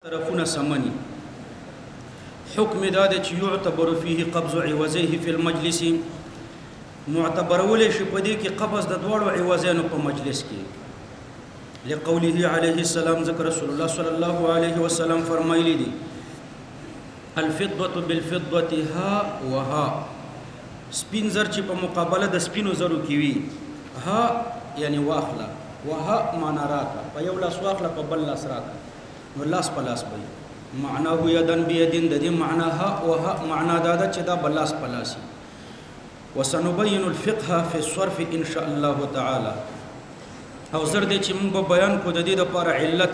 طرفونه سمني حکم دا دی چې يعتبر فيه قبض عوضيه في المجلس معتبر ولې شي په دې کې قبض د دوړو عوضانو په مجلس کې لقوله عليه السلام ذکر رسول الله صلى الله عليه وسلم فرمایلی دي الفضه بالفضه ها وها سپین زر چې په مقابله د سپینو زرو کې وي ها یعنی واخله وها معنا راکا په یو لاس واخله په بل لاس راکا نو لاس په لاس وي معناه یدن بيدن د دې معنا ها وها معنا دا چې دا بل لاس په لاس وسنبين الفقه في الصرف ان شاء الله تعالى او زر دې چې موږ بیان کو د دې لپاره علت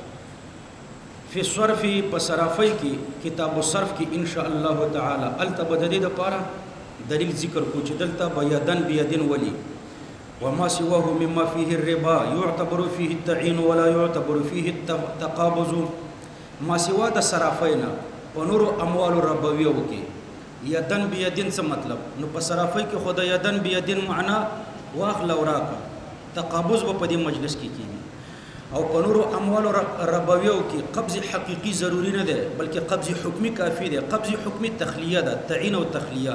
فی الصرف په صرافی کې کتاب الصرف کې ان شاء الله تعالی التبد دې لپاره دلیل ذکر کو چې دلته بیدن بيدن ولي وما سواه مما فيه الربا يعتبر فيه التعين ولا يعتبر فيه التقابض ما سوا د صرافینا ونور اموال ربویو کې یدن بيدن څه مطلب نو په صرافی کې خدای یدن بيدن معنا واخل اوراکا تقابض په دې مجلس کې کیږي او په نور اموال ربویو کې قبض حقيقي ضروری نه ده بلکې قبض حکمی کافی ده قبض حکمی تخلیه ده تعین او تخلیه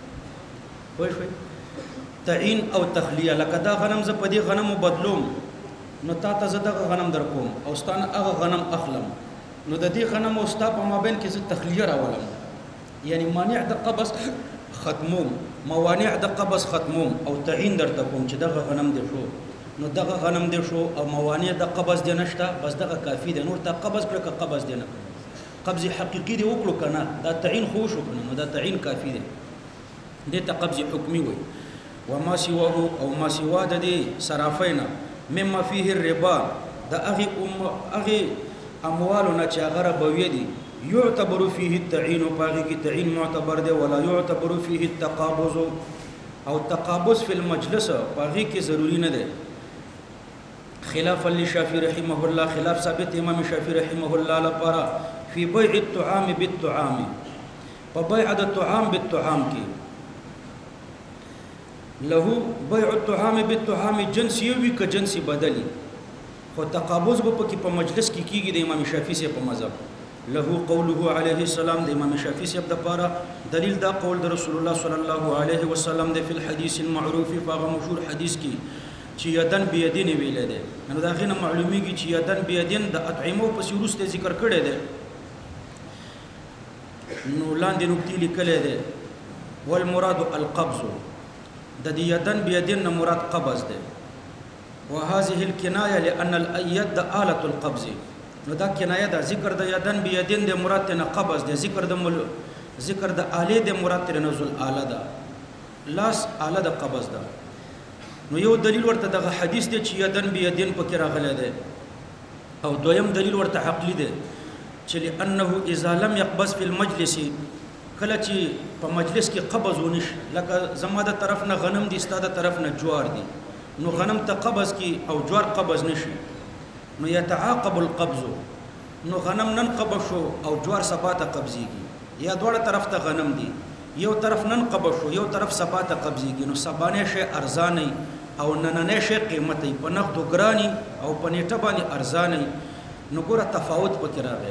وای شوي تعین او تخلیه لکه دا غنم ز په دې غنمو بدلوم نو تا ته زه دغه غنم در کوم او ستانه هغه غنم اخلم نو د دې غنم او ستا په مابین کې څه تخلیه راولم یعنی مانع د قبض ختموم موانع د قبض ختموم او تعین درته کوم چې دغه غنم دی شو نو دغه غنم دی شو او موانع د قبض دی نشته بس دغه کافی دی نور ته قبض کړه که قبض دی نه قبض حقيقي دی وکړو کنه دا تعین خو شو کنه نو دا تعین کافی دی دې ته قبض حکمی وي وما سواه او ما سوا د دې صرافینا مما فيه الربا د اغه اموالنا چې هغه ربوی دي يعتبر فيه التعين باغي کې تعین معتبر دی ولا يعتبر فيه التقابض او تقابض في المجلس باغي کې ضروری نه دی خلاف للشافعي رحمه الله خلاف ثابت امام شافعي رحمه الله لپاره في بيع الطعام بالطعام په بيع د الطعام بالطعام کې له بيع الطعام بالطعام جنس یوي ک جنس بدلی خو تقابض په کې په مجلس کې کیږي د امام شافعي سے په مذهب له قوله عليه السلام د امام شافعي سے د پاره دلیل دا قول د رسول الله صلی الله علیه وسلم د فی الحديث المعروف په مشهور حدیث کې چې یدن بيدین ویل دي نو دا غینه معلومیږي چې یدن بيدین د اطعمو په سیروسته ذکر کړی دی نو لاندې نقطې لیکل دي والمراد القبض د دې یدن بيدین مراد قبض دی وهذه الكنايه لان الايد آلة القبض نو دا کنایه دا ذکر د یدن بيدین د مراد نه قبض دی ذکر د آله د مراد نه نزول آله ده لاس آله د قبض ده نو یو دلیل ورته دغه حدیث دی چې یدن بيدین پکې راغلی دی او دویم دلیل ورته عقلی دی چې لانه اذا لم يقبض في المجلس کله چې په مجلس کې قبض ونش لکه زما د طرف نه غنم دي ستاده طرف نه جوار دي نو غنم ته قبض کی او جوار قبض نشي نو يتعاقب القبض نو غنم نن قبض شو او جوار سباته قبضيږي یا دوړه طرف ته غنم دي یو طرف نن قبض شو یو طرف سباته قبضيږي نو سبانه شي ارزاني او نننه شي قیمتي په نقد ګراني او په نیټه باندې ارزاني نو ګوره تفاوت پکې راغی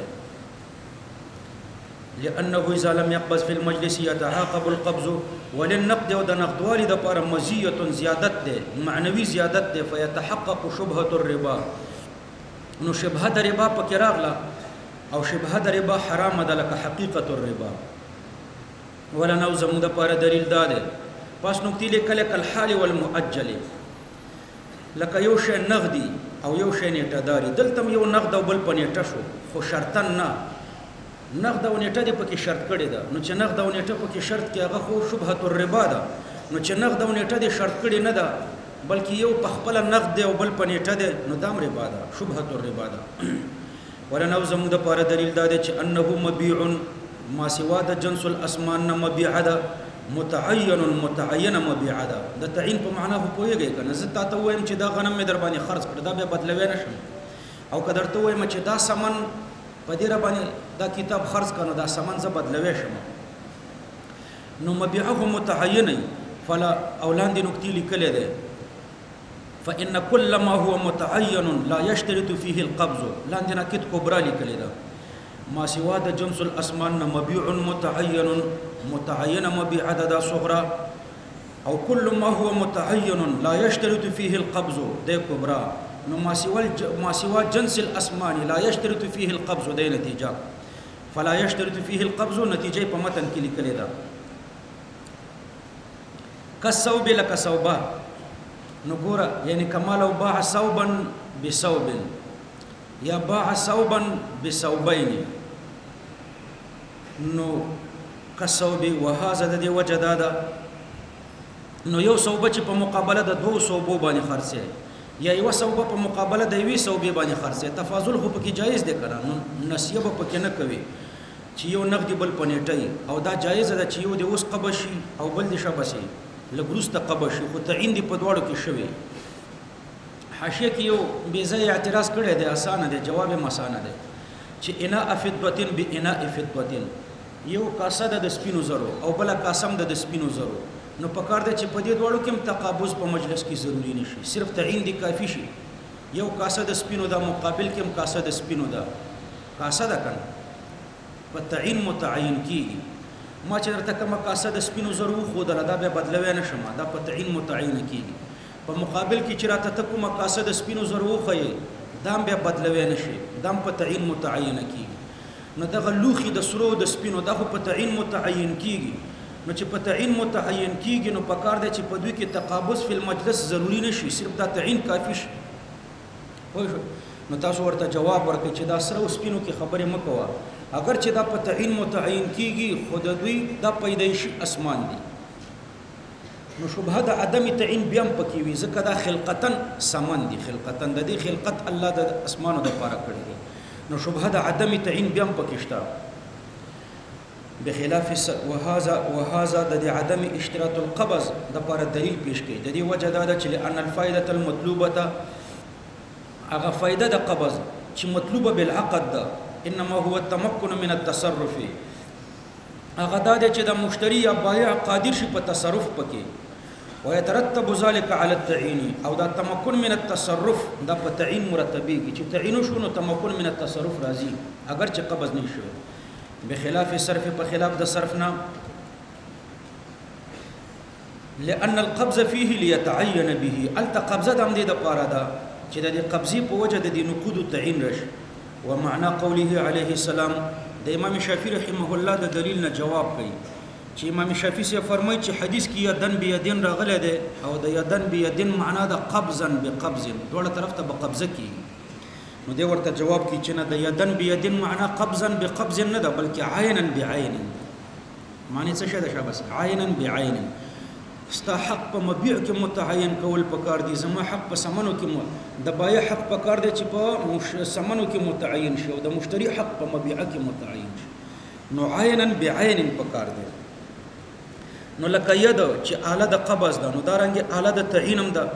لانه اذا لم يقبض في المجلس يتعاقب القبض وللنقد او د نقدوالي د پر مزيه زیادت ده معنوي زیادت ده فيتحقق شبهه الربا نو شبهه د ربا پکې راغله او شبهه د ربا حرام ده لکه حقیقت الربا ولا نوزم د پر دلیل ده پس نقطې لیکل کل حال والمؤجل لکه یو شی نقدي او یو شی نیټه داري دلته یو نقد او بل پنيټه شو خو شرطن نه نقد او نیټه د پکې شرط کړی ده نو چې نقد او نیټه پکې شرط کې هغه خو شبهه الربا ده نو چې نقد او نیټه د شرط کړی نه ده بلکې یو په خپل نقد دی او بل په نیټه دی نو دام ربا ده شبهه الربا ده ولنو زمو د پاره دلیل ده چې انه مبيع ما سوا د جنس الاسمان نه مبيع ده متعين مبيع ده د تعین په معنا هو پوهیږي کنه زه تاسو وایم چې دا غنم مې در باندې خرج کړ دا به بدلوي نشم او کدر ته وایم چې دا سامان په دې را باندې دا کتاب خرج کنه دا سامان زه بدلوي شم نو مبيعه متعين فلا اولان دي نقطې لیکل ده فإن كل ما هو متعين لا يشترط فيه القبض لاندنا كت كبرى لیکل ده ما سوا د جنس الاسمان مبيع متعين مبيع عدد صغرى او كل ما هو متعين لا يشترط فيه القبض ده كبرى نو ما سوا جنس الاسمان لا يشترط فيه القبض ده نتیجه فلا يشترط فيه القبض نتیجه په متن کې لیکل ده كالثوب لك ثوبا نو ګوره یعنی کمال او باع ثوبا بثوب یا باع ثوبا بثوبين نو كالثوب وهذا د دې وجه ده نو یو ثوب چې په مقابله د دوه ثوبو باندې خرڅه یا یو ثوب په مقابله د یوې ثوبې باندې خرڅه تفاضل خو پکې جایز دی کنه نو نسیه به پکې نه کوي چې یو نقدي بل پنيټي او دا جایز ده چې یو د اوس قبشي او بل د شبسي لګروسته قبشي خو تعین دی په دواړو کې شوی حاشیه کې یو بے ځای اعتراض کړی دی اسانه دی جواب یې مسانه دی چې اناء فضه باناء فضه یو کاسه د سپینو زرو او بل کاسم د سپینو زرو نو پکار دی چې په دې دواړو کې تقابض په مجلس کې ضروری نشي صرف تعین دی کافی شي یو کاسه د سپینو دا مقابل کې کاسه د سپینو دا کاسه ده کنه په تعین متعین کیږي ما چې درته کومه کاسه د سپینو زرو خو دا به بدلوي نه شمه دا په تعین متعین کیږي په مقابل کې چې راته کومه کاسه د سپینو زرو خو دام به بدلوي نه شي دام په تعین متعین کیږي نو دغه لوخي د سرو د سپینو دا په تعین متعین کیږي نو چې په تعین متعین کیږي نو پکار دی چې په دوی کې تقابض فی المجلس ضروری نشي صرف دا تعین کافی شي نو تاسو ورته جواب ورکړئ چې دا سره سپینو کې خبره مکوه اگر چې دا په تعین متعین کیږي خود دوی دا پیدایشي اسمان دي نو شبهه د عدم تعین بیا پکې وي ځکه دا خلقتن سمن دي خلقتن د دې خلقت الله د اسمانو د پاره کړی دي نو شبهه د عدم تعین بیا پکې شته بخلاف وهذا د عدم اشتراط القبض د پر دلیل پیش کړي د دې وجه دا چې لئن الفائده المطلوبه هغه فائده د قبض چې مطلوبه بالعقد ده انما هو التمكن من التصرف هغه دا چې د مشتری یا بایع قادر شي په تصرف پکې ويترتب ذلك على التعین او دا تمكن من التصرف دا په تعین مرتبيږي چې تعین شو نو تمكن من التصرف راځي اگر چې قبض نه شي بخلاف الصرف په خلاف د صرفنا لأن القبض فيه ليتعين به التقبض د دې د پاره ده چې د قبضي په وجه د نقود تعین راشي ومعنى قوله عليه السلام د امام شافعي رحمه الله د دلیل نه جواب کوي چې امام شافعي سے فرمایي چې حدیث کې یدن بيدن راغله ده او د یدن بيدن معنا د قبضا بقبض ډوړه طرف ته بقبضه کیږي نو دی ورته جواب کوي چې نه د یدن بيدن معنا قبضا بقبض نه ده بلکې عینا بعین معنی څه شه ده شابس عینا بعین ستا حق په مبيع کې متعین کول پکار دي زما حق په سمنو کې د بایع حق پکار دي چې په سمنو کې متعین شي او د مشتری حق په مبيع کې متعین شي نو عینا بعین پکار دي نو لکه ید چې اعلی د قبض ده نو دارنګ اعلی د تعینم ده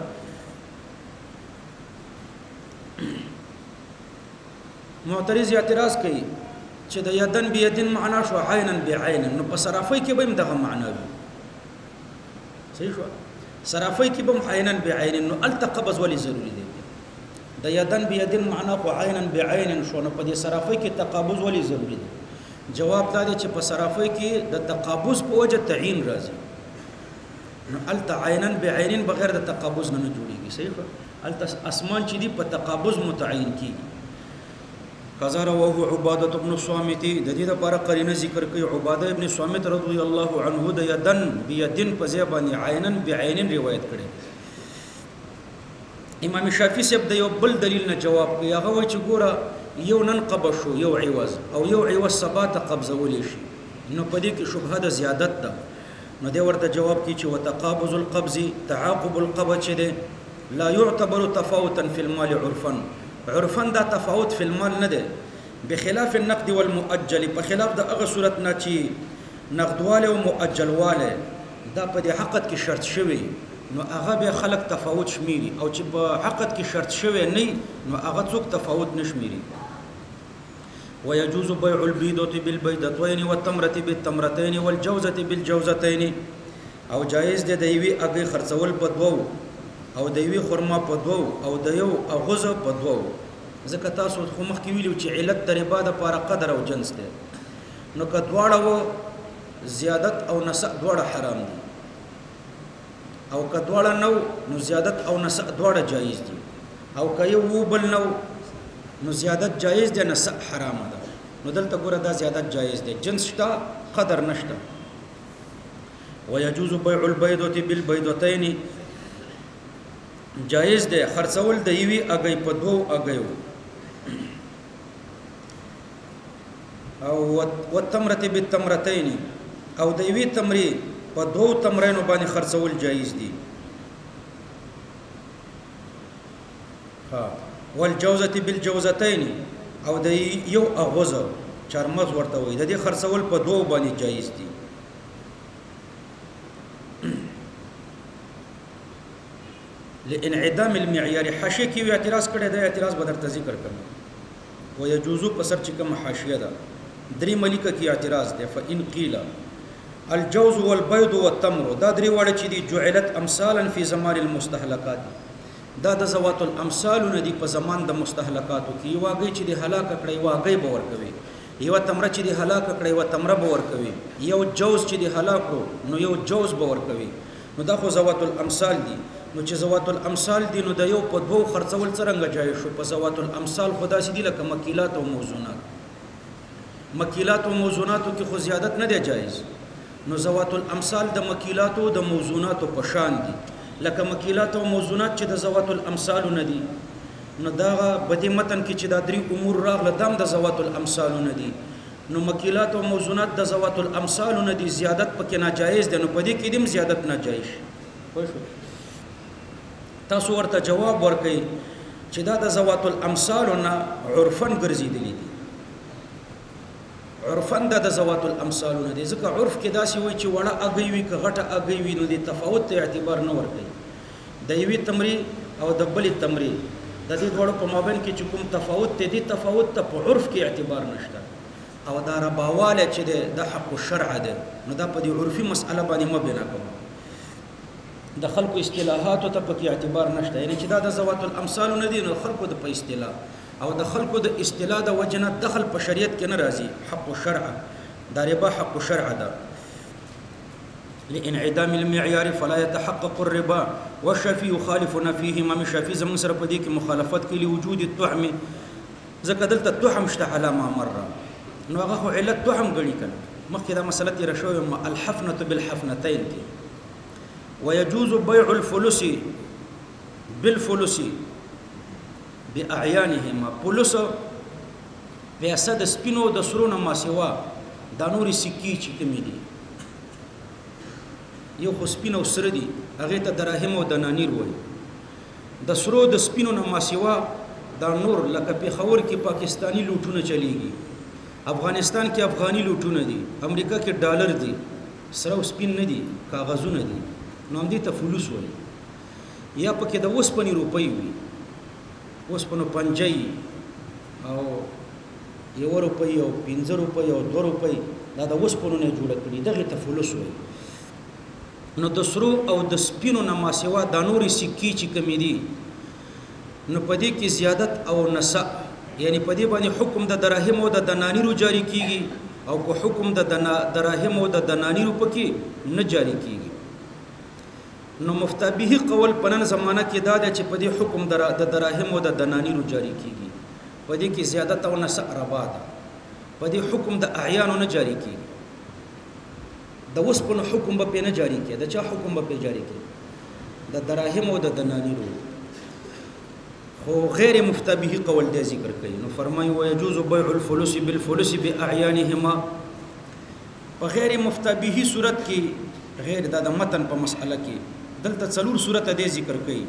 معترض اعتراض کوي چې د یدن بيدن معنا شو عینا بعین نو په صرافی کې به دغه معنا وي صحیح شو صرافی کې به عینا بعین نو التقبض ولي ضروری دی د یدن بيدن معنا خو عینا بعین شو نو په دې صرافی کې تقابض ولي ضروری دی جواب دا دی چې په صرافی کې د تقابض په وجه تعین راځي نو الت عینا بعین بغیر د تقابض نه جوړیږي صحیح شو الت اسمان چې دی په تقابض متعین کیږي قزر وهو عباده بن الصامت د دې لپاره قرینه ذکر کوي عباده ابن الصامت رضی الله عنه د یدن بيدن په ځای باندې عینا بعین روایت کړي امام شافعي صاحب د یو بل دلیل نه جواب کوي هغه وایي چې ګوره یو نن قبض شو یو عوض او یو عوض ثبات قبضول شي نو په دې کې شبهه د زیادت ده نو دی ورته جواب کوي چې وتقابض القبض تعاقب القبض ده لا يعتبر تفاوتا في المال عرفا دا تفاوت فی المال نه ده بخلاف النقد والمؤجل په خلاف د هغه صورت نه چې نقدواله او مؤجلواله دا په دې حقت کې شرط شوی نو هغه به خلق تفاوت شمیري او چې په حقت کې شرط شوی نه نو هغه څوک تفاوت نشمیري ويجوز بيع البيضة بالبيضتين والتمرة بالتمرتين والجوزة بالجوزتين او جائز ده دیوی اگه خرڅول په دوو او دیوی خرما په دوو او د یو اغوزه په دوو ځکه تاسو خو مخکې ویلو چې علت د ربا دپاره قدر او جنس دی نو که دواړه و زیادت او نسأ دواړه حرام دي او که دواړه نو نو زیادت او نسأ دواړه جایز دي او که یو و بل نو نو زیادت جایز دی نسأ حرامه ده نو دلته ګوره دا زیادت جایز دی جنس شته قدر نشته ويجوز بيع البيضة بالبيضتين جایز دی خرڅول د یوې اګۍ په دوو اګیو او والتمرة بالتمرتين او د یوې تمرې په دوو تمرینو باندې خرڅول جایز دي والجوزة بالجوزتين او د یو اغوزه چارمغز ورته وي د دې خرڅول په دوو باندې جایز دي لانعدام المعيار حاشیه کې اعتراض کړی دا اعتراض به درته ذکر کړم ويجوز په سر چې کوم حاشیه ده درې ملیکه کې اعتراض ده فإن قيل الجوز والبيض والتمر دا درې وړه چې دي جعلت امثالا في زمان المستهلكات دا د ذوات الامثال ندي په زمان د مستهلکاتو کې واګي چې د هلاک کړي واګي باور کوي یو تمره چې د هلاک کړي و تمره باور کوي یو جوز چې د هلاک نو یو جوز باور کوي نو دا خو ذوات الامثال دي نو چې ذوات الامثال دي نو د یو په دوو خرڅول څنګه جایز شو په ذوات الامثال خدا سي دي لکه مکیلات او موزونات مکیلات او موزوناتو کې خو زیادت نه دی جایز نو ذوات الامثال د مکیلات او د موزوناتو په شان دي لکه مکیلات او موزونات چې د ذوات الامثال نه دي نو دا بدی متن کې چې دا درې امور راغله دام د ذوات الامثال نه دي نو مکیلات او موزونات د ذوات الامثال نه دي زیادت پکې ناجایز ده نو پدې کې دیم زیادت ناجایز تاسو ورته جواب ورکړئ چې دا د ذوات الامثال نه عرفن ګرځېدلې دي عرفن د ذوات الامثال نه دي ځکه عرف کې داسې وایي چې وړه اګي وي که غټه اګي وي نو د تفاوت ته اعتبار نه ورکړي د یوې تمرې او د بلې تمرې د دې دواړو په مابین کې چې کوم تفاوت دی دې تفاوت ته په عرف کې اعتبار نشته او دا رباواله چې د حق الشرع ده نو دا په دې عرفي مسأله باندې مبنا کوم د خلکو اصطلاحات ته په اعتبار نشته یعنی چې دا د ذوات الامثال نه دي نو خلکو د په اصطلاح او د خلکو د اصطلاح د وجنه دخل په شریعت کې نه راځي حق الشرع دا ربا حق الشرع ده لانعدام المعيار فلا يتحقق الربا والشافعي يخالفنا فيه امام الشافعي زمون سره په دې کې مخالفت کوي لوجود التهم ځکه دلته تهم شته علامه مره نو هغه علت تهم غړي کړي مخکې دا مسله تیر شوې الحفنه بالحفنتين دي ويجوز بيع الفلوس بالفلوس باعيانهما فلوس پیسې د سپینو د سرونو ما سوا د نوري سکی چې کمی دي یو خو سپینو سره دي هغه ته دراهم او دنانیر وایي د سرو د سپینو نه ما سوا د نور لکه په خور کې پاکستانی لوټونه چلیږي افغانستان کې افغاني لوټونه دي امریکا کې ډالر دي سره سپین نه دي کاغذونه دي نو هم دې ته فلوس وایي یا پکې د اوسپنې روپۍ وي اوسپنو پنجۍ او 1 روپۍ او 15 روپۍ او 2 روپۍ دا د اوسپنو نه جوړ کړي دغه ته فلوس وایي نو د سرو او د سپینو نه ما سوا د نوري سکی چې کمی دي نو پدې کې زیادت او نساء یعنی پدې باندې حکم د دراهم او د دنانیرو جاری کیږي او کو حکم د دراهم او د دنانیرو پکې نه جاری کیږي نو مفتابه قول پنن زمانہ کې دا چې پدې حکم د دراهم او د دنانیرو جاری کیږي پدې کې زیادت او نساء ربا ده پدې حکم د اعیان نه جاری کیږي د وسپنو حکم به نه جاری کړي د چا حکم به جاری کړي د دراهم او د دنانیرو خو غیر مفتبه قول د ذکر کوي نو فرمایي ويجوز بيع الفلوس بالفلوس باعيانهما په غیر مفتبه صورت کې غیر د متن په مسأله کې دلته څلور صورت د ذکر کوي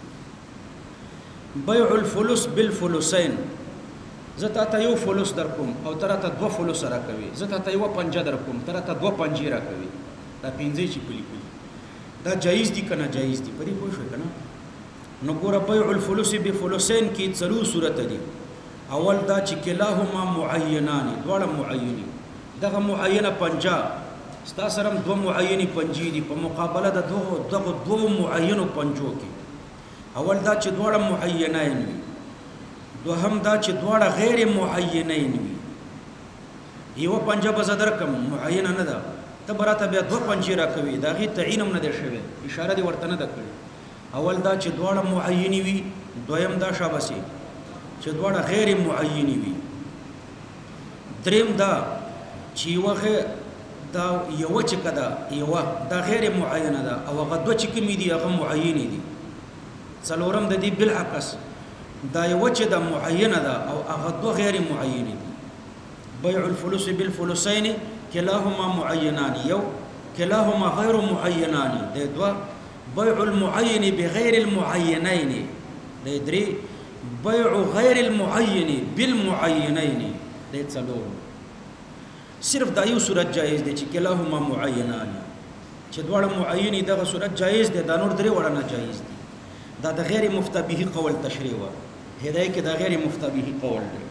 بيع الفلوس بالفلوسين زته ته یو فلوس در کوم او تر ته دو فلوس را کوي زته ته یو پنجه در کوم تر ته دو پنجه را کوي دا پنځه چې پلی پلی دا جایز دي کنه جایز دي پرې پوه شو کنه نو ګور بيع الفلوس بفلوسين کې څلور صورت دي اول دا چې کلاهما معینان دواړه معینی دغه معینه پنجه ستا سره دو معینی پنجې دي په مقابله د دو معینو پنجو کې اول دا چې دواړه معینان وي دوهم دا چې دواړه غیر معینین وي. یو پنجه به زه درکم معینه نه ده، ته به راته بیا دوه پنجې راکوي، د هغې تعین هم نه دی شوی، اشاره دې ورته نه ده کړې. اول دا چې دواړه معینې وي، دویم دا شابسي چې دواړه غیر معینې وي. دریم دا چې دا یوه چې که ده یوه دا غیر معینه ده او هغه دوه چې کومې دي هغه معینې دي. څلورم د دې بالعکس دا یوه چې ده معینه ده او هغه دوه غیر معینې دي. بیع الفلوس بالفلوسین کلاهما معینان، یو کلاهما غیر معینان د دوه. بیع المعین بغیر المعینین د درې. بیع غیر المعین بالمعینین د څلور. صرف دا یو صورت جایز دی چې کلاهما معینان، چې دواړه معین دغه صورت جایز دی، دا نور درې وړه ناجایز دي. دا د غیر مفتبه قول تشریح و هدايه کې دا غیر مفتبه قول دی.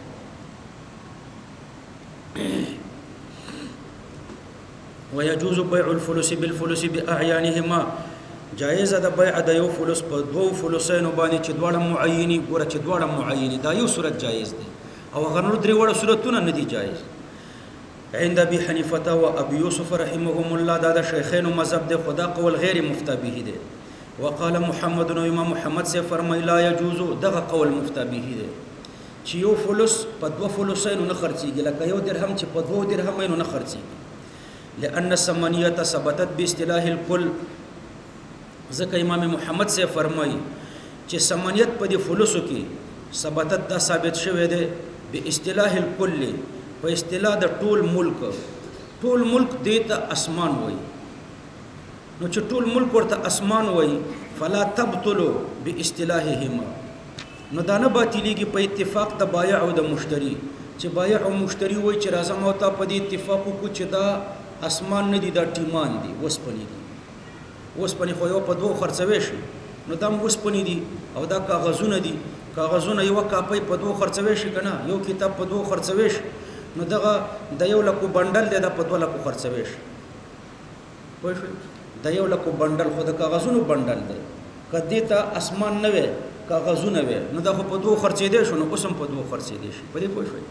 ويجوز بيع الفلوس بالفلوس باعيانهما، جایز ده بیع د یو فلوس په دوو فلوسینو باندې چې دواړه معینی. ګوره چې دواړه معینی دا یو صورت جایز دی او هغه نور درې وړه صورتونه نه دي جایز. عند ابي حنيفه و ابي يوسف رحمهم الله دا د شیخینو مذهب دی، خدا قول غیر مفتبه دی. وقال محمد و امام محمد سے فرمای لا يجوز، دغه قول مفتبه دی چې یو فلوس په دوه فلوسینو نه خرڅیږي، لکه یو درهم چې په دوه درهمینو نه خرڅیږي. لأن الثمانیه ثبتت باصطلاح الكل، ځکه امام محمد سے فرمای چې ثمانیت په دې فلوسو کې ثبتت دا ثابت شوی دی باصطلاح الكل، په اصطلاح د ټول ملک. ټول ملک دې ته اسمان وایي، نو چې ټول ملک ورته اسمان وایي فلا تبطلو باصطلاحهما، نو دا نه باطلیږي په اتفاق د بایع او د مشتری. چې بایع او مشتری وایي چې راځم او تا په دې اتفاق وکړو چې دا اسمان نه دي، دا ټیمان دي، وسپنې دي. وسپنې خو یو په دوه خرڅوي شي، نو دا هم وسپنې دي او دا کاغذونه دي. کاغذونه یوه کاپۍ په دوه خرڅوي شي که نه، یو کتاب په دوه خرڅوي شي، نو دغه د 1 لکو بنډل دی دا په 2 لکو خرڅوي شي. پوه شوئ؟ د 1 لکو بنډل خو د کاغذونو بنډل دی، که دې ته اسمان نه وی کاغذونه وی نو دا خو په دوه خرڅېدی شو، نو اوس هم په دوه خرڅېدی شي. په دې پوه شوئ؟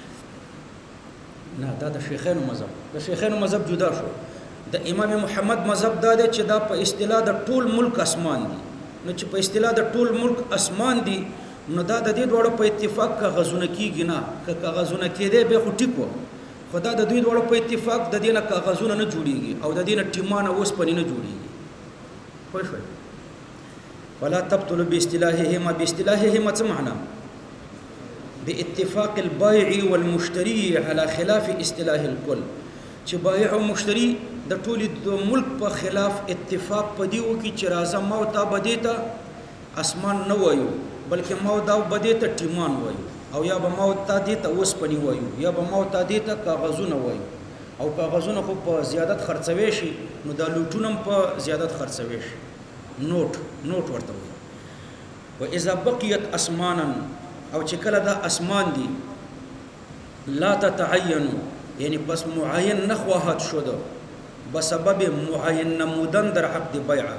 نه، دا د شیخینو مذهب، د شیخینو مذهب جدا شو. د امام محمد مذهب دا دی چې دا په اصطلاح د ټول ملک اسمان دي. نو چې په اصطلاح د ټول ملک اسمان دي، نو دا د دې دواړو په اتفاق کاغذونه کېږي نه. که کاغذونه کېدی بیا خو ټیک و، خو دا د دوی دواړو په اتفاق د دې نه کاغذونه نه جوړېږي او د دې نه ټیمان او اوسپنې نه جوړېږي. پوه شوئ؟ ولا تبطل باصطلاحهما، باصطلاحهما څه معنا؟ باتفاق البائع والمشتري على خلاف اصطلاح الكل، چې بایع او مشتری د ټولې د ملک په خلاف اتفاق په دې وکړي چې راځه ما او تا به دې ته اسمان نه وایو، بلکې ما او دا به دې ته ټیمان وایو، او یا به ما او تا دې ته اوسپنې وایو، یا به ما او تا دې ته کاغذونه وایو. او کاغذونه خو په زیادت خرڅوي شي، نو دا لوټونه هم په زیادت خرڅوي شي. نوټ ورته وایي. واذا بقیت اسمانا، او چې کله دا اسمان دي لا تتعینو، یعنی پس معین نخواهد شد بسبب معین نمودن در عقد بیعه.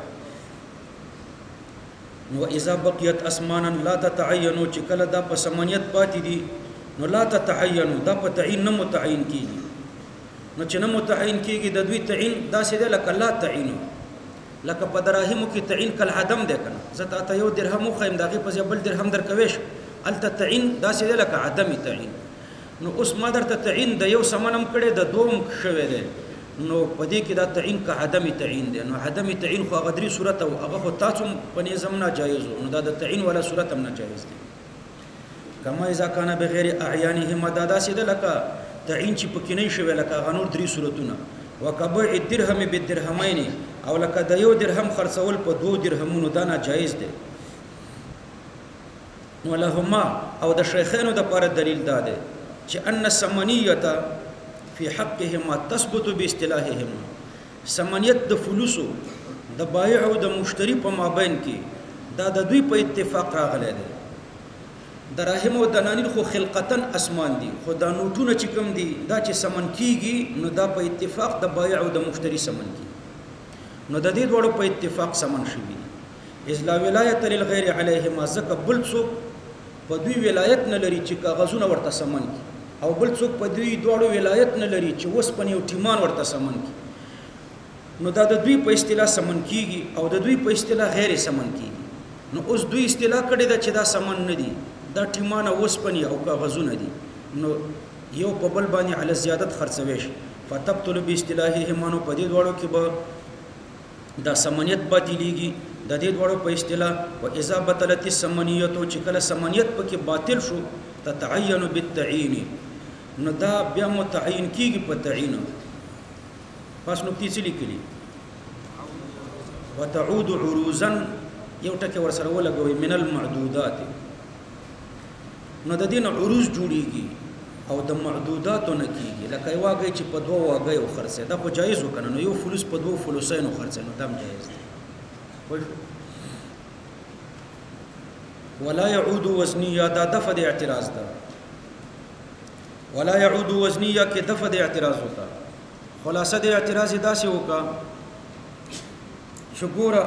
نو اذا بقیت اسمانا لا تتعینو، چې کله دا په ثمانیت پاتې دي نو لا تتعینو، دا په تعین نه متعین کېږي. نو چې نه متعین کېږي د دوی تعین داسې دی لکه لا تعینو، لکه په دراهمو کې تعین کالعدم دی که نه. زه تاته یو درهم وښیم د هغې په ځای بل درهم درکوی شم، هلته تعین داسې دی لکه عدم تعین. نو اوس ما درته تعین د یو ثمن هم کړی، د دوم شوی دی، نو په دې کې دا تعین که عدم تعین دی. نو عدم تعین خو هغه 3 صورت او هغه خو تاسو په نظام ناجایز و، نو دا د تعین والا صورت هم ناجایز دی. کما اذا کان بغیر اعیانهما، دا داسې ده لکه تعین چې پکې نه شوی، لکه هغه نور 3 صورتونه. وکبیع الدرهم بالدرهمین، او لکه د یو درهم خرڅول په 2 درهمونو، دا ناجایز دی. ولهما، او د شیخینو دپاره دلیل دا دی چې ان الثمانیه فی حقهما تثبت باصطلاحهما، ثمانیت د فلوسو د بایع او د مشتری په مابین کې دا د دوی په اتفاق راغلی دی. دراهم او دنانیر خو خلقتن اسمان دي، خو دا نوټونه چې کوم دي دا چې سمن کیږي نو دا په اتفاق د بایع او د مشتری سمن کیږي، نو د دې دوړو په اتفاق سمن شوي دي. اذ لا ولایت للغیر علیهما، ځکه بل څوک په دوی ولایت نه لري چې کاغذونه ورته سمن کی او بل څوک په دوی دوړو ولایت نه لري چې وسپنې او ټیمان ورته سمن کی نو دا د دوی په اصطلاح سمن کیږي او د دوی په اصطلاح غیر سمن کیږي نو اوس دوی اصطلاح کړي دا چې دا سمن نه دي دا ټیمان او وسپنې او کاغذونه دي نو یو په بل باندې علی زیادت خرڅوي شي فتبطل باصطلاحهم نو په دې دوړو کې به دا سمنیت باطلیږي د دې دوړو په اصطلاح و اذا بطلت السمنیت چې کله سمنیت پکې باطل شو تتعین بالتعین نو دا بیا متعین کیږي په تعین پس نقطې څه لیکلي وتعود عروزا یو ټکی ورسره ولګوي من المعدودات نو د دین عروض جوړیږي او د معدوداتو نه کیږي لکه یو واګي چې په دوه واګي خرڅه دا خو جایز وکنه نو یو فلوس په دوه فلوسینو خرڅه نو دم جایز دی ولا يعود وزنيه دا دفع د اعتراض ده ولا يعود وزنيه کې دفع د اعتراض ہوتا خلاصه د اعتراض داسې وکا شګوره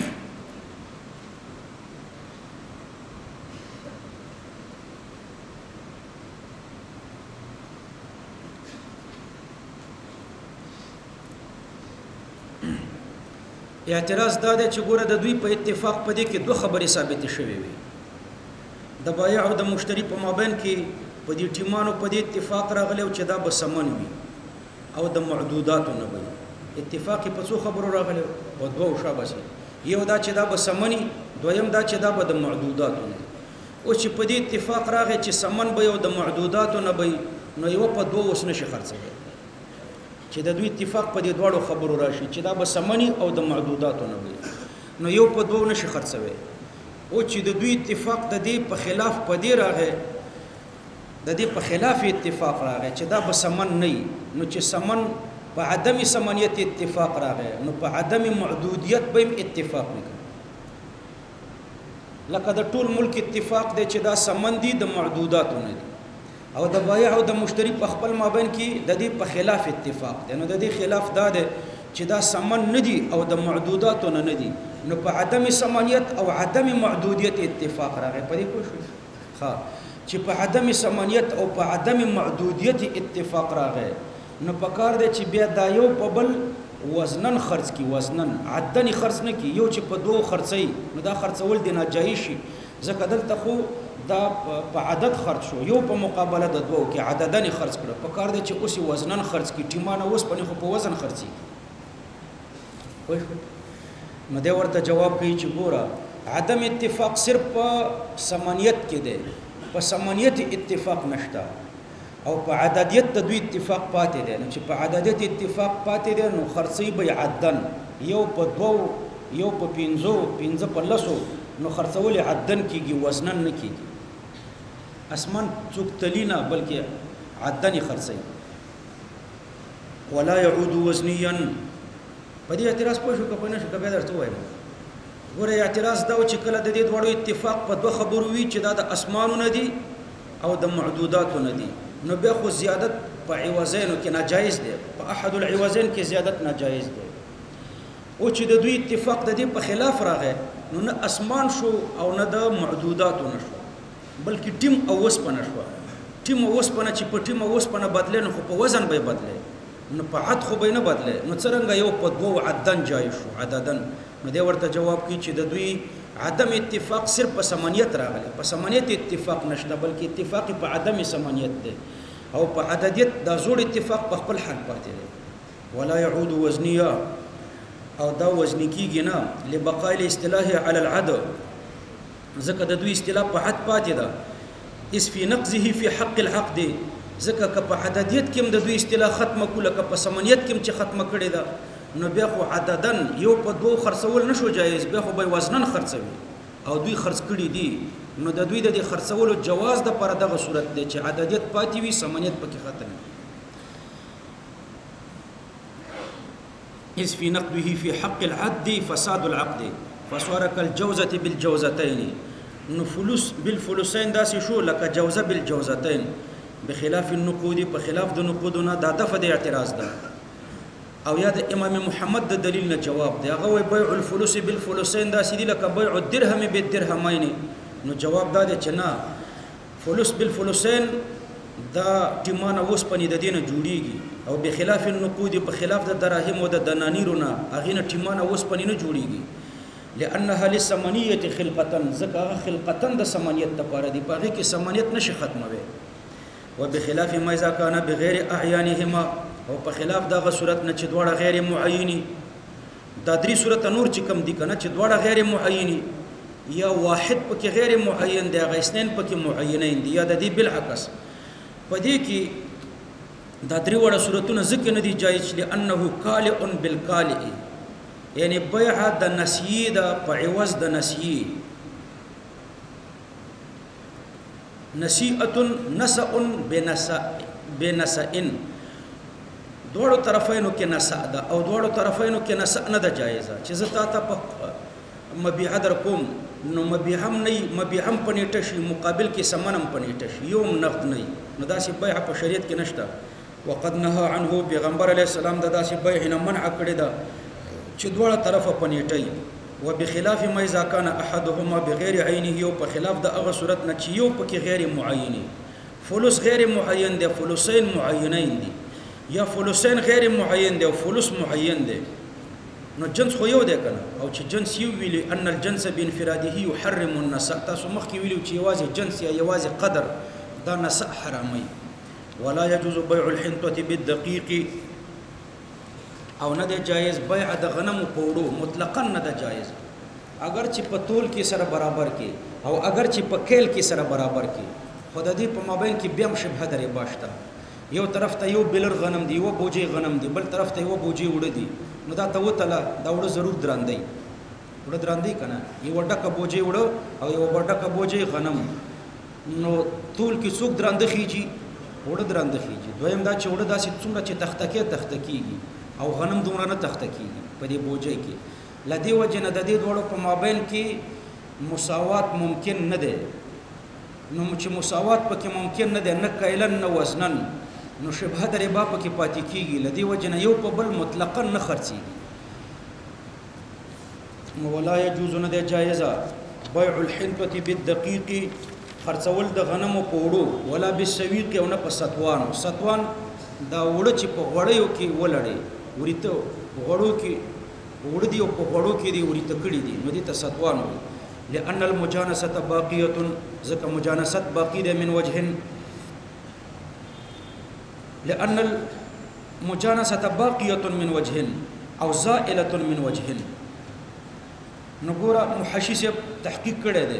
اعتراض دا دی چې ګوره د دوی په اتفاق په دې کې دوه خبرې ثابتې شوې وي د بایع او د مشتری په مابین کې په دې ټیمانو په دې اتفاق راغلی او چې دا به سمن وي او د معدوداتو نه وي اتفاق په څو خبرو راغلی په دوه شابه یو دا چې دا به سمني دویم دا چې دا به د معدوداتو نه او چې په دې اتفاق راغی چې سمن به او د معدوداتو نه وي نو یو په دوه وس نشي خرڅوي چې د دوی اتفاق په دې دواړو خبرو راشي چې دا به سمني او د معدوداتو نه وي نو یو په دوه نشي خرڅوي او چې د دوی اتفاق د دې په خلاف په دې راغی د دې په خلاف اتفاق راغی چې دا به سمن نه نو چې سمن په عدم سمنیت اتفاق راغی نو په عدم معدودیت به اتفاق وکړي لکه د ټول ملک اتفاق دی چې دا سمن دي د معدوداتو نه دي او د بایع او د مشتری په خپل مابین کې د دې په خلاف اتفاق دی نو د دې خلاف دا دی چې دا سمن نه دي او د معدوداتو نه دي نو په عدم سمنیت او عدم معدودیت اتفاق راغی په دې پوه شئ ها چې په عدم سمنیت او په عدم معدودیت اتفاق راغی نو په کار دی چې بیا دا یو په بل وزنن خرڅ کی وزنن عدن خرڅ نه کی یو چې په دوه خرڅي نو دا خرڅول دی ناجایز شي ځکه دلته خو دا په عدد خرڅ شو یو په مقابله د دوه کې عددن خرڅ کړه په کار دی چې اوس وزنن خرڅ کی ټیمانه اوس په خو په وزن خرڅي وای نو دا ورته جواب کوي چې ګوره عدم اتفاق صرف په سمنیت کې دی په سمنیت اتفاق نشته او په عددیت د دوی اتفاق پاتې دی نو چې په عددیت اتفاق پاتې دی نو خرڅي به عدن یو په دوه یو په پنځه په لسو نو خرڅول عدن کیږي وزنن نه کیږي اسمان څوک تلینا بلکې عدن خرڅي ولا يعود وزنيا په دې اعتراض پوه شو کپنه شو کبه درته وایم ګوره اعتراض دا چې کله د دې دوړو اتفاق په دوه خبرو وی چې دا د اسمانو نه دي او د معدوداتو نه دي نو بیا خو زیادت په عوضینو کې ناجایز دی په احد العوضین کې زیادت ناجایز دی او چې د دوی اتفاق د دې په خلاف راغی نو نه اسمان شو او نه د معدوداتو نشو بلکې ټیم او وسپنه شو ټیم او وسپنه چې په ټیم او وسپنه بدلې نو خو په وزن به بدلې نو په عد خو به نه بدلې نو څنګه یو په دوه عددن جای شو عددن نو دی ورته جواب کوي چې د دوی عدم اتفاق صرف په سمنیت راغلی په سمنیت اتفاق نشته بلکې اتفاق په عدم سمنیت دی او په عددیت دا زوړ اتفاق په خپل حال پاتې دی ولا يعود وزنيه او دا وزن کیږي نه لبقاء الاصطلاح على العدد ځکه د دوی اصطلاح په حد پاتې ده اس فی نقضه فی حق العقد ځکه که په عددیت کې د دوی اصطلاح ختمه کوله که په سمنیت کې چې ختمه کړي ده نو بیا خو عددن یو په دوه خرڅول نشو جایز بیا خو به وزنن خرڅوي او دوی خرڅ کړي دي نو د دوی د خرڅولو جواز د پر دغه صورت دی چې عددیت پاتې وي سمنیت پکې ختم إذ في نقده في حق العد فساد العقد فصار كالجوزة بالجوزتين نفلوس بالفلوسين داسي شو لك جوزة بالجوزتين بخلاف النقود بخلاف النقودنا دا دفع دي اعتراض دا او یا د امام محمد د دلیل نه جواب دی هغه وی بيع الفلوس بالفلوسين داسي دي لك بيع الدرهم بالدرهمين نو جواب دا دی چې نه فلس بالفلسین دا ټیمانه وسپنې د دینه جوړیږي او بخلاف النقود په خلاف د دراهم او د دنانیرو نه هغې نه ټیمانه وسپنې نه جوړیږي لانها للثمنیة خلقة ځکه هغه خلقتا د ثمنیت دپاره دي په هغې کې ثمنیت نشي ختموي وبخلاف ما اذا كان بغیر اعیانهما او په خلاف دغه صورت نه چې دواړه غیر معینی دا درې صورت نور چې کم دي کنه چې دواړه غیر معینی یا واحد پکې غیر معین دی هغه اثنين پکې معینین دي یا د دې بالعکس په دې کې دا درې وړه صورتونه ځکه نه دي جایز لانه کالئ بالکالئ یعنی بیع د نسیه د په عوض د نسیه نسیئه نسأ بنسأ دوړو طرفینو کې نسأ ده او دوړو طرفینو کې نسأ نه ده جایزه چې زه تا په مبيعه در کوم نو مبيعه هم پنيټه شي مقابل کې سمنم پنيټه شي یوم نقد نه نو داسې بیع په شریعت کې نشته وقد نهى عنه پیغمبر علیه السلام د داسې بیع نه منع کړی ده چې دوړه طرفه پنيټي وبخلاف ما اذا كان احدهما بغیر عینه یو په خلاف د هغه صورت نه چې یو پکې غیر معینی فلوس غیر معین دی فلوسین معینین دي یا فلوسین غیر معین دی او فلوس معین دی نو جنس خو یو دی کنه او چې جنس یو ویلی ان الجنس بانفراده يحرم النساء تاسو مخکې ویلو چې یوازې جنس یا یوازې قدر دا نساء حرامي ولا يجوز بيع الحنطة بالدقيق او نه دی جایز بیع د غنم پوړو مطلقاً نه دی جایز اگر چې په تول کې سره برابر کې او اگر چې په کیل کې سره برابر کې خو د دې په مابین کې بیا هم شبهه درې باشته یو طرف ته یو بلر غنم دی یو بوجي غنم دی بل طرف ته یو بوجي وړه دی نو دا ته وتله دا وړه ضرور دراندی وړه دراندی کنه یو ډکه بوجي وړه او یو ډکه بوجي غنم نو تول کې څوک درانده خيږي وړه درانده خيږي دویم دا چې وړه داسې څومره چې تختکیږي او غنم دومره نه تختکیږي په دې بوجي کې لدی وجه نه د دې دوړو په مابین کې مساوات ممکن نه ده نو چې مساوات پکې ممکن نه ده نه کایلن نه وزنن نو شبهه د ربا پکې پاتې کیږي لدی وجه نه یو په بل مطلقاً نه خرڅيږي ولا يجوز نه ده جایزه بيع الحنطة بالدقيق خرڅول د غنمو په وړو ولا بالسويق او نه په ستوان دا وړه چې په غړیو کې ولړې ورته غړو کې وړ دی او په غړو کې دی ورته کړی دی نو دې ته ستوان وي لأن المجانسة باقية ذکر مجانست باقی ده من وجه لأن المجانسة باقية من وجه او زائلة من وجه نګورا محشی سے تحقیق کړی دی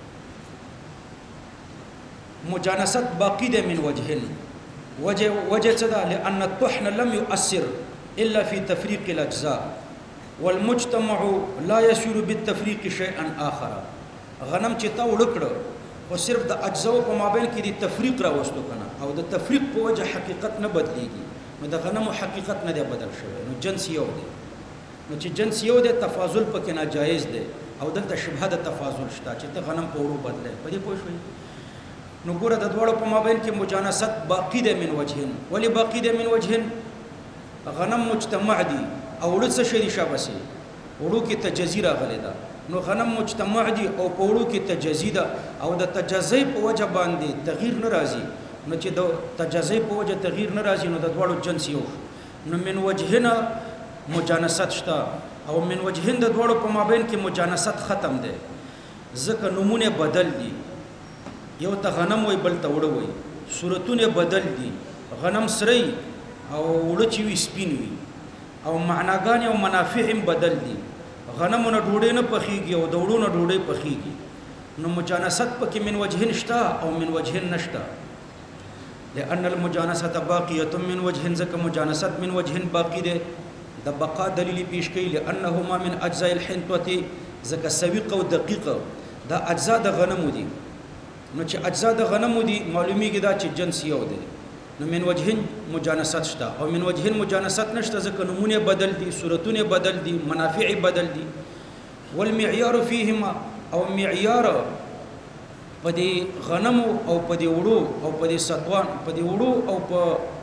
مجانست باقی ده من وجه وجه صدا لأن الطحن لم يؤثر إلا في تفريق الأجزاء والمجتمع لا يسير بالتفريق شيئا آخر غنم چې تا وړکړه او صرف د اجزاء په مابین کې د تفریق راوستو کنه او د تفریق په وجه حقیقت نه بدلیږي نو د غنم حقیقت نه دی بدل شوی نو جنس یو دی نو چې جنس یو دی تفاضل پکې ناجایز دی او دلته شبهه د تفاضل شته چې ته غنم په وړو بدلې په دې پوه شئ نو ګوره د دوړو په مابین کې مجانست باقی ده من وجهن ولی باقی ده من وجهن غنم مجتمع دي او ورڅ شری شابسي وړو کې تجزیه راغلی ده نو غنم مجتمع دي او په وړو کې تجزیه ده او د تجزیه په وجه باندې تغییر ناراضي نو چې د تجزیه په وجه تغییر ناراضي نو د دوړو جنس یو نو من وجهنا مجانست شته او من وجهن د دوړو په مابین کې مجانست ختم ده ځکه نمونه بدل دي یو ته غنم وای بل ته وړه وای صورتونه بدل دي غنم سری او وړه چې وي سپین وي او معناګان او منافع هم بدل دي غنمونه ډوډۍ نه پخېږي او د وړو نه ډوډۍ پخېږي نو مجانست پکې من وجهن شته او من وجهن نشته لأن المجانسة باقية من وجهن ځکه مجانست من وجهن باقی ده د بقا دلیل پیش کوي لأنهما من اجزاء الحنطة ځکه سویق او دقیق دا اجزاء د غنمو دي نو چې اجزاء د غنمو دي معلومیږي دا چې جنس یو دی نو من وجهن مجانست شته او من وجهن مجانست نشته ځکه نمونه بدل دي صورتونه بدل دي منافع بدل دي والمعيار فيهما او معيار په دې غنمو او په دې وړو او په دې ستوان په دې وړو او په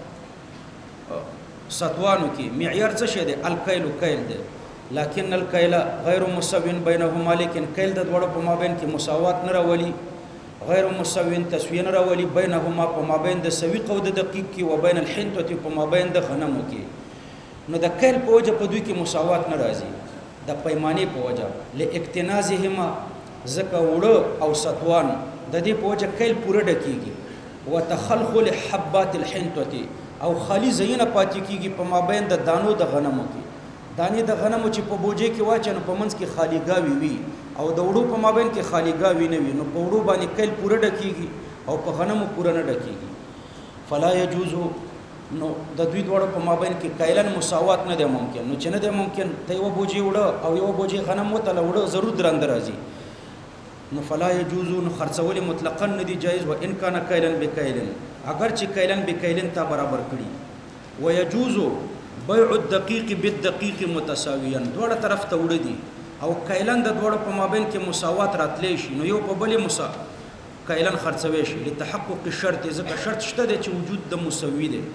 ستوانو کې معيار څه شه دی الکیل کیل دی لكن الکیل غیر مساو بینهما لیکن کیل د وړو په مابین کې مساوات نه راولي غیر مسوین تسویه نه راولي بینهما په مابین د سویق او د دقیق کې و بین الحنطه په مابین د غنمو کې نو د کیل په وجه په دوی کې مساوات نه راځي د پیمانې په وجه لاکتنازهما زکه وړه او ستوان د دې په وجه کیل پوره ډکیږي وتخلخل حبات الحنطه او خالی زینه پاتې کیږي په مابین د دانو د غنمو کې دانې د غنمو چې په بوجه کې واچنه په منځ کې خالیګاوي وي او د وړو په مابین کې خالیګاوي نه وي نو په وړو باندې کیل پوره ډکیږي او په غنمو پوره نه ډکیږي فلا يجوز نو د دوی دواړو په مابین کې کایلن مساوات نه دی ممکن نو چې نه دی ممکن ته یو بوجي وړه او یو بوجي غنم وته وړه ضرور درند راځي نو فلا يجوز نو خرڅول مطلقاً نه دی جایز و ان کان کایلن بکایلن اگر چې کایلن بکایلن ته برابر کړي ويجوز بيع الدقيق بالدقيق متساويا دوړه طرف ته وړه دي او کایلن د دوړو په مابین کې مساوات راتلی شي نو یو په بلې کایلن خرڅوي شي لتحقق الشرط ځکه شرط شته دی چې وجود د مسوي دی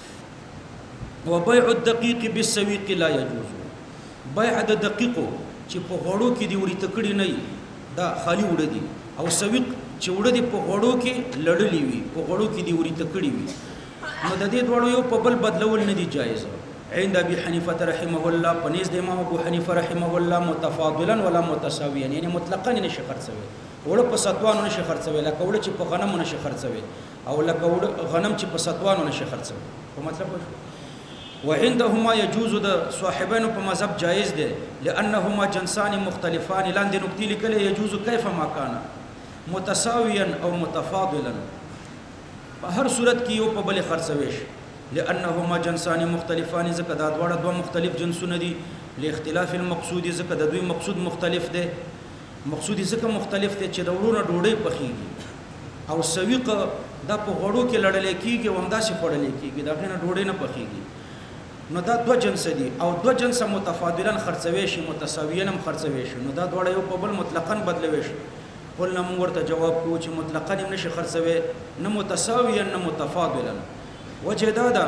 وبيع الدقيق بالسويق لا يجوز بيع د دقیقو چې په غوړو کې دی وړي تکړی نه دا خالی وړه دي او سويق چې وړه دي په غوړو کې لړلې وي په غوړو کې دی وړي تکړی وي نو د دې دوړو یو په بل بدلول نه دی جایز عند ابي حنيفه رحمه الله پنيز د امام ابو حنيفه رحمه الله متفاضلا ولا متساويا یعنی مطلقاً نشي خرڅوي وړه په ستوانو نشي خرڅوي لکه وړه چې په غنمو نشي خرڅوي او لکه وړه غنم چې په ستوانو نشي خرڅوي په مطلب وعندهما يجوز د صاحبانو په مذهب جائز دي لانهما جنسان مختلفان لاندې نقطې لیکل يجوز كيف ما كان متساويا او متفاضلا په هر صورت کې یو په بل خرڅوي لانهما جنسان مختلفان ځکه دا دواړه دوه مختلف جنسونه دي لاختلاف المقصود ځکه د دوی مقصود مختلف دی مقصود ځکه مختلف دی چې د ورونو ډوډۍ پخېږي او سویق دا په غوړو کې لړل کېږي او همداسې خوړل کېږي دا غینه ډوډۍ نه پخېږي نو دا دوه جنس دي او دوه جنس متفاضلا خرڅوي شي متساویاً هم خرڅوي شي نو دا دواړه یو په بل مطلقاً بدلوي شي قلنا موږ ورته جواب کوو چې مطلقاً هم نشي خرڅوي نه متساویاً نه متفاضلا وجه دا ده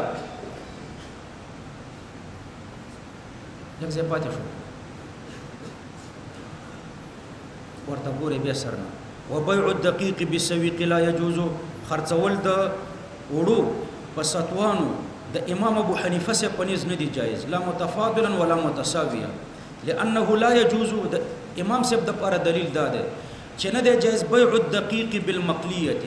لږ ځای پاتې شو ورته ګورې بیا سرنه وبيع الدقيق بالسويق لا يجوز خرڅول د وړو په ستوانو د امام ابو حنیفه سے پنیز نه دی جایز لا متفاضلا ولا متساویا لانه لا يجوز د امام سے د پر دلیل دا ده چې نه دی جایز بيع الدقيق بالمقليه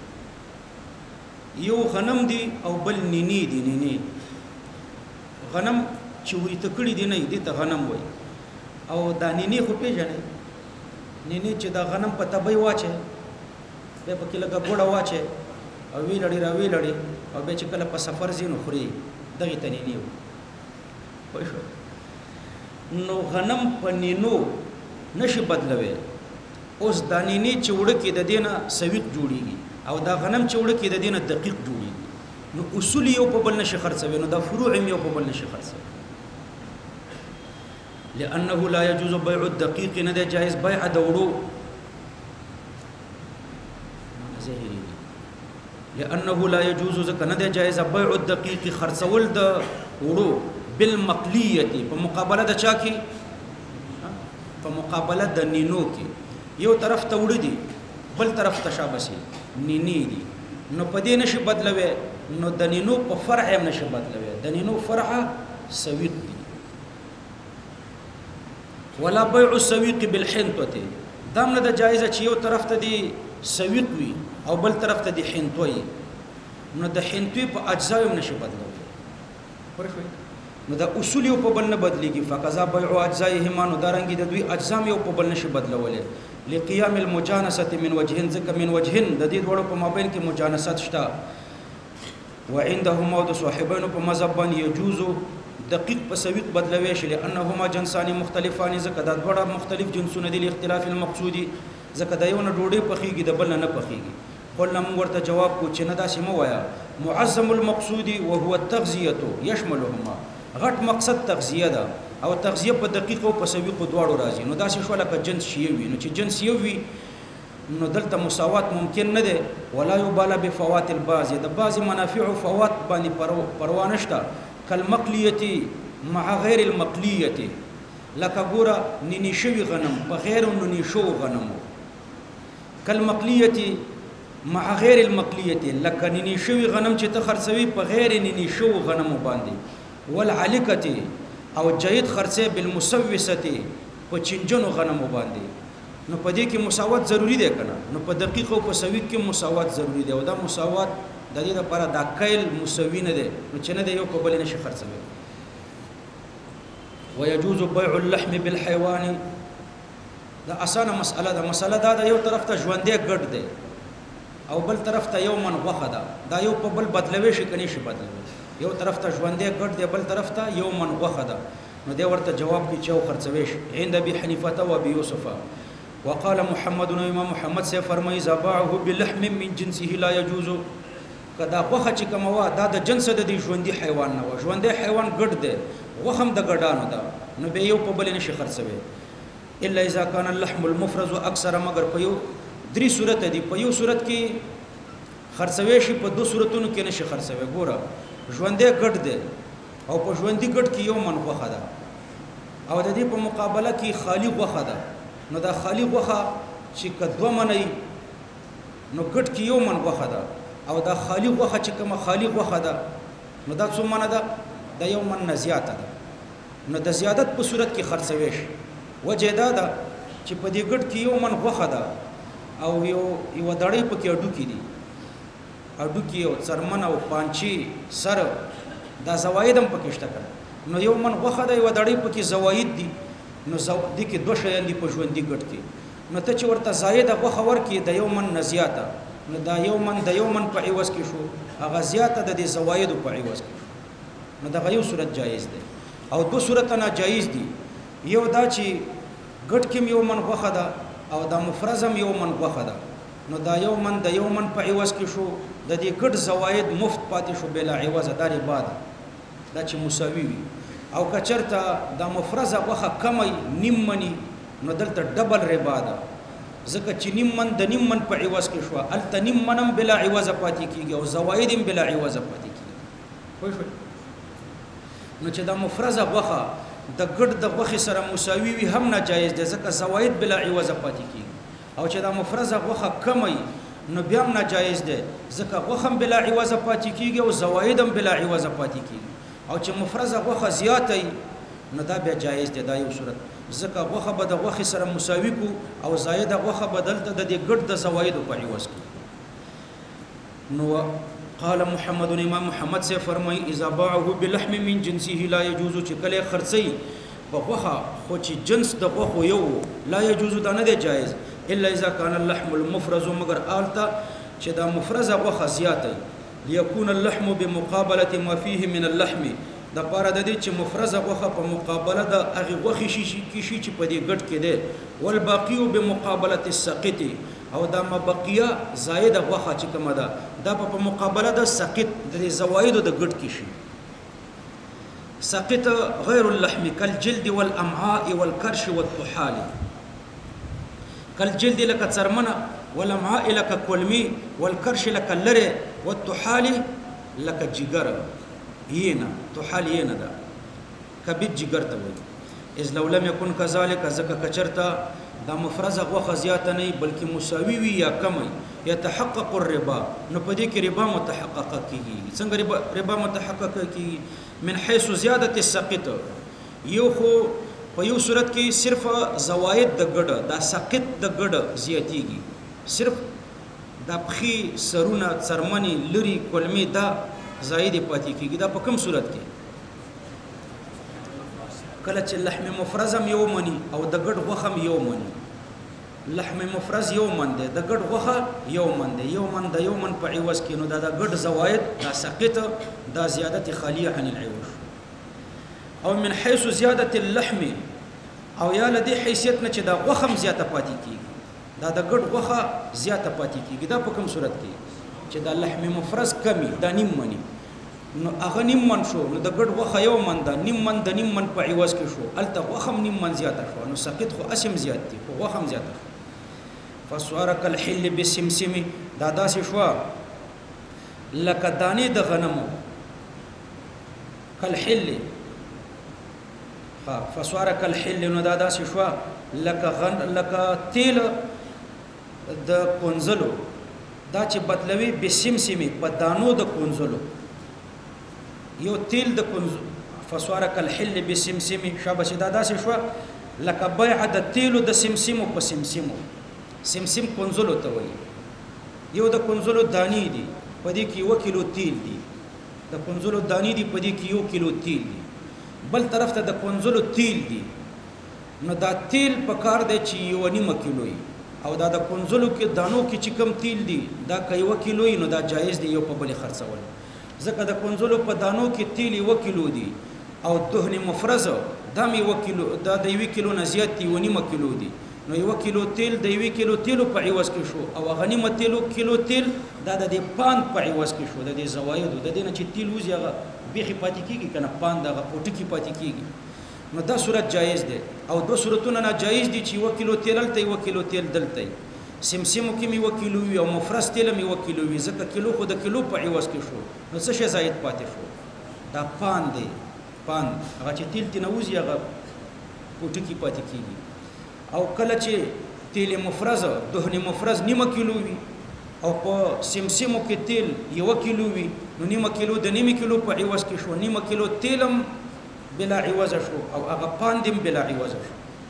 یو غنم دی او بل نینی دی نینی غنم چې وې تکړی دی نه دی ته غنم وای او دا نینی خو پیژنې نینی چې دا غنم په تبې واچي به پکې لګه ګوړه واچي او وی لړی را وی لړی او به چې کله په سفر زینو خوري دغه ته نینی وای نو غنم په نینو نشي بدلوي اوس دا نینی چې وړه کې د دینه سویق جوړیږي او دا غنم چې وړه کې د دینه دقیق جوړیږي نو اصول یو په بل نشي خرڅوي نو دا فروع یو په بل نشي خرڅوي لانه لا يجوز بيع الدقيق نه ده جائز بيع دورو لانه لا يجوز ځکه نه ده جائز بيع الدقيق خرڅول د وړو بالمقليه په مقابله د چا کې په مقابله د نینو کې یو طرف ته وړ دي بل طرف ته شابسي نینی دي نو په دې نشي بدلوي نو د نینو په فرع هم نشي بدلوي د نینو فرع سویق دي ولا بيع السويق بالحنطه دام نه د جایزه چې یو طرف ته دی سویق وي او بل طرف ته دی حنطوي نو د حنطوي په اجزا هم نشي بدلوي ورښوي نو د اصول یو په بل نه بدليږي فقزا بيع اجزائهما نو دارنګي د دوی اجزا یو په بل نشي بدلولې لقيام المجانسه من وجهين ذک من وجهين د دې ډول په مابین کې مجانست شته وعندهما د صاحبین په مذهب باندې يجوز دقیق په سویق بدلوي شي لانهما جنسان مختلفان ذک د دوړه مختلف جنسونه دي لاختلاف المقصودي ذک د یو نه ډوډۍ پخېږي د بل نه پخېږي قلنا موږ ورته جواب کو چې نه داسې مو وایا معظم المقصودي وهو التغذيه يشملهما غټ مقصد تغذیه ده او تغذیه په دقیق او په سویق دواړو راځي نو داسې شو لکه جنس شی وي نو چې جنس یو وي نو دلته مساوات ممکن نه ده ولا يبالى بفوات البعض د بعض منافع او فوات باندې پروا نشته کالمقلیه مع غیر المقلیه لکه ګوره نینی شوی غنم په غیر نینی شو غنم کالمقلیه مع غیر المقلیه لکه نینی شوی غنم چې ته خرڅوي په غیر نینی شو غنم باندې والعلقه او جید خرڅه بالمسوسه په چنجنو غنم باندې نو په دې کې مساوات ضروری دی کنه نو په دقیق او په سویق کې مساوات ضروری دی او دا مساوات د دې لپاره دا کایل مساوي نه دی نو چې نه دی یو په بل نشي خرڅوي ويجوز بيع اللحم بالحيوان دا اسانه مسأله ده مسأله دا یو طرف ته ژوندې ګډ دی او بل طرف ته یو من غوخه ده دا یو په بل بدلوي شي کني شي بدلوي یو طرف ته ژوندې ګډ دی بل طرف ته یو من غوخه ده نو دی ورته جواب کې چاو خرڅوي شي عند ابي حنيفه و ابي يوسف وقال محمد امام محمد سے فرمای زباعه بلحم من جنسه لا يجوز کدا غوخه چې کومه دا د جنس د دې ژوندې حیوان نه و ژوندې حیوان ګډ دی غوخم د ګډانو ده نو به یو په بل نشي خرڅوي الا اذا كان اللحم المفرز اكثر مگر په یو درې صورت دي په یو صورت کې خرڅوي شي په دوه صورتونو کې نشي خرڅوي ګوره ژوندې ګډ دی او په ژوندې ګډ کې یو من غوخه ده او د دې په مقابله کې خالی غوخه ده نو دا خالی غوخه چې کدو منی نو ګډ کې یو من غوخه ده او دا خالی غوخه چې کومه خالی غوخه ده نو دا څو من ده دا یو من نه زیاته ده نو د زیادت په صورت کې خرڅوي شي وجه دا ده چې په دې ګډ کې یو من غوخه ده او یو دړې پکې اډو کې دي اډو کې یو څرمن او پانچی سر دا زواید هم پکې شته کړه نو یو من غوخه ده یو دړې پکې زواید دي نو دې کې دوه شیان دي په ژوندې ګډ کې نو ته چې ورته زائد غوخه ورکې د یو من نه زیاته نو دا یو من د یو من په عوض کې شو هغه زیاته د دې زواید په عوض کې نو دا یو صورت جایز ده او دو صورت نه جایز دي یو دا چې ګډ کې یو من غوخه ده او دا مفرزم یو من غوخه ده نو دا یو من د یو من په عوض کې شو د دې ګډ زواید مفت پاتې شو بلا عوض دا ربا ده دا چې مساوي وي او کچرته دا مفرزه غوخه کمي نیم منی نو دلته ډبل ربا ده ځکه چې نیم من د نیم من په عوض کې شو الته نیم منم بلا عوض پاتې کیږي او زواید هم بلا عوض پاتې کیږي خو شو نو چې دا مفرزه غوخه د ګډ د غوخه سره مساوي وي هم ناجایز ده ځکه زواید بلا عوض پاتې کیږي او چې دا مفرزه غوخه کمي نو بیا هم ناجایز ده ځکه غوخه بلا عوض پاتې کیږي او زواید هم بلا عوض پاتې کیږي او چې مفرزه غوخه زیاتې نو دا بیا جایز ده دا یو صورت ځکه غوخه به د غوخه سره مساوي کو او زائد غوخه بدلته د دې ګډ د زواید په عوض کې نو قال محمد امام محمد سے فرمای اذا باعه بلحم من جنسه لا يجوز چې کله خرڅي په غوخه خو چې جنس د غوخه یو لا يجوز دا نه دی جایز الا اذا كان اللحم المفرز مگر آلته چې دا مفرزه غوخه زیاته ليكون اللحم بمقابله ما فيه من اللحم د پاره د دې چې مفرزه غوخه په مقابله د هغه غوخه شي چې په دې ګډ کې ده والباقي بمقابله السقط او دا مبقيه زائد غوخه چې کومه ده دا په مقابله د سقط د زوائد د ګډ کې شي سقط غیر اللحم كالجلد والامعاء والكرش والطحال كالجلد لك څرمنه والامعاء لك کلمي والكرش لك لره والطحال لك جگر ینا طحال ینا ده کبد جگر ته وي اذ لو لم يكن كذلك زکه کچرتا دا مفرزه غوخه زیاته نه بلکې مساوي وي یا کم يتحقق الربا نو پدې کې ربا متحقق کیږي څنګه ربا متحقق کیږي من حيث زياده السقط یو خو په یو صورت کې صرف زواید د ګډ دا سقط د ګډ زیاتیږي صرف د بخي سرونه څرمنی لري کلمي دا زائد پاتې کیږي دا په کوم صورت کې کله چې لحم مفرزم یو منی او د ګډ غوخم یو منی لحم مفرز یو من ده د ګډ غوخه یو من ده یو من د یو من په عوض کې نو دا د ګډ زواید دا سقط دا زیادت خالیه عن العوض او من حيث زیادت اللحم او یا لدی حیثیت نه چې دا غوخم زیاته پاتې کیږي دا د ګډ غوخه زیاته پاتې کیږي دا په کوم صورت کې چې دا لحم مفرز کمی دا نیم منی نو هغه نیم من شو نو د ګډ غوخه یو من دا نیم من د نیم من په عوض کې شو الته غوخم نیم من زیاته شو نو سقط خو اسم زیات دي خو غوخم زیاته فسوارک الحل بسمسم دا داسې شو لکه دانې د غنمو کالحل فسوارک الحل نو دا داسې شو لکه تیل د کنزلو دا چې بدلوي بسمسمي په دانو د کونزلو یو تیل د کونز فسوارک الحل بسمسمي شابه دا داسې شو لکه بیع د تیلو د سمسمو په سمسمو سمسم کونزلو ته وایي یو د کونزلو دانی دي په دې کې 1 کیلو تیل دي د کونزلو دانی دي په دې کې 1 کیلو تیل دي بل طرف ته د کونزلو تیل دي نو دا تیل په کار دی چې 1.5 کیلو او دا د کونزلو کې دانو کې چې کم تیل دي دا که 1 کیلو نو دا جایز دی یو په بل خرڅول ځکه د کونزلو په دانو کې تیل 1 کیلو دي او دهن مفرز دا 1 کیلو دا د 1 کیلو نه زیات دی 1.5 کیلو دي نو 1 کیلو تیل د 1 کیلو تیلو په عوض کې شو او غنیمت تیلو کیلو تیل دا د پاند په عوض کې شو د دې زواید د دې نه چې تیل وزي هغه بیخي پاتې کیږي کنه پاند هغه پټکی پاتې کیږي نو دا صورت جایز دی او دو صورتونه ناجایز دي چې 1 کیلو تیل دلته 1 کیلو تیل دلته سمسمو کې 1 کیلو وي او مفرز تیل 1 کیلو وي ځکه کیلو خو د کیلو په عوض کې شو نو څه شي زائد پاتې شو دا پاند دی پاند هغه چې تیل تنوزي هغه پټکی پاتې کیږي او کله چې تیل مفرز دهن مفرز 1 کیلو وي او په سمسمو کې تیل 1 کیلو وي نو 1 کیلو د 1 کیلو په عوض کې شو 1 کیلو تیلم بلا عوض شو او هغه پاندم بلا عوض شو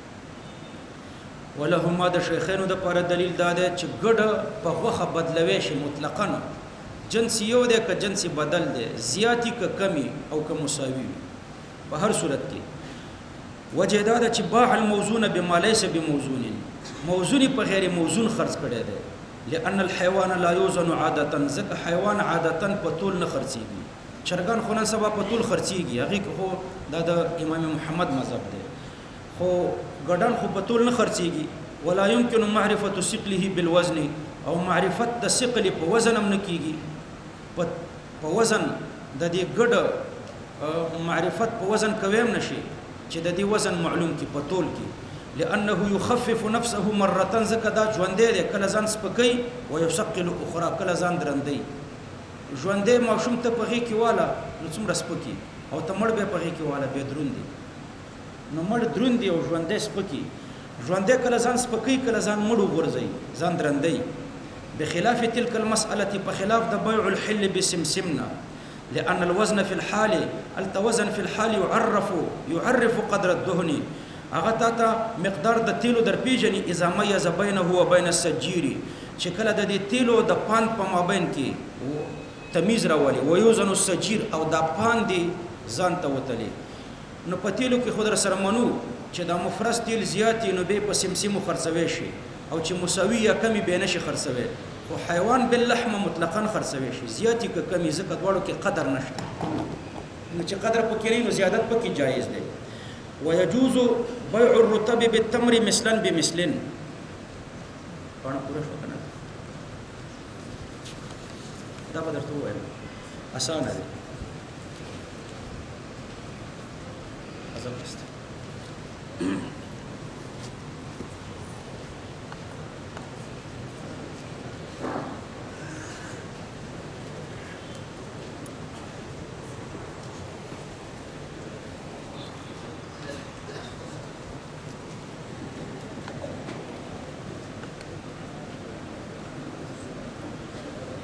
ولهما د شیخانو د پر دلیل دا دی چې ګډه په خوخه بدلوي شي مطلقاً جنس یو دی که جنس بدل دی زیاتی که کمی او که مساوي په هر صورت کې وجه دا ده چې باع الموزون بما ليس بموزون موزون په غیر موزون خرڅ کړي دی لأن الحيوان لا يوزن عادة ځکه حیوان عادتا په طول نه خرڅيږي چرګان خو نن سبا په طول خرڅيږي هغه خو دا د امام محمد مذهب دی خو ګډان خو په طول نه خرڅيږي ولا يمكن معرفة ثقله بالوزن او معرفت د ثقل په وزن هم نه کیږي په وزن د دې ګډ معرفت په وزن کویم نشي چې د دې وزن معلوم کی په طول کې لانه يخفف نفسه مره ځکه دا ژوندې ده کله ځان سپکې او يثقل اخرى کله ځان درندې ژوندې ماشوم ته پغې کې والا نو څومره سپکی او ته مړ به پغې کې والا به دروندې نو مړ دروندې او ژوندې سپکی ژوندې کله ځان سپکې کله ځان مړ ورځي ځان درندې بخلاف تلك المساله بخلاف د بيع الحل بسمسمنا لأن الوزن في الحال التوزن في الحال يعرف قدر الدهن اغه مقدار د تیلو در پیژني اذا ميز بينه وبين السجير چې کله د تیلو د پاند په مابین کې تمیز راولي ويوزن السجير او د پاند ځان ته وتلي نو په تیلو کې خود سره منو چې د مفرز تیل زیاتی نو به په سمسمو خرڅوي شي او چې مساوي یا کمی به نشي خرڅوي او حیوان باللحم مطلقاً خرڅوي شي زیاتی که کمی زکه دواړو کې قدر نشته نو چې قدر پکې نه نو زیادت پکې جایز دی ويجوز بيع الرطب بالتمر مثلا بمثل پانا پورا شو کنه دا به درته وایم اسانه دی ازل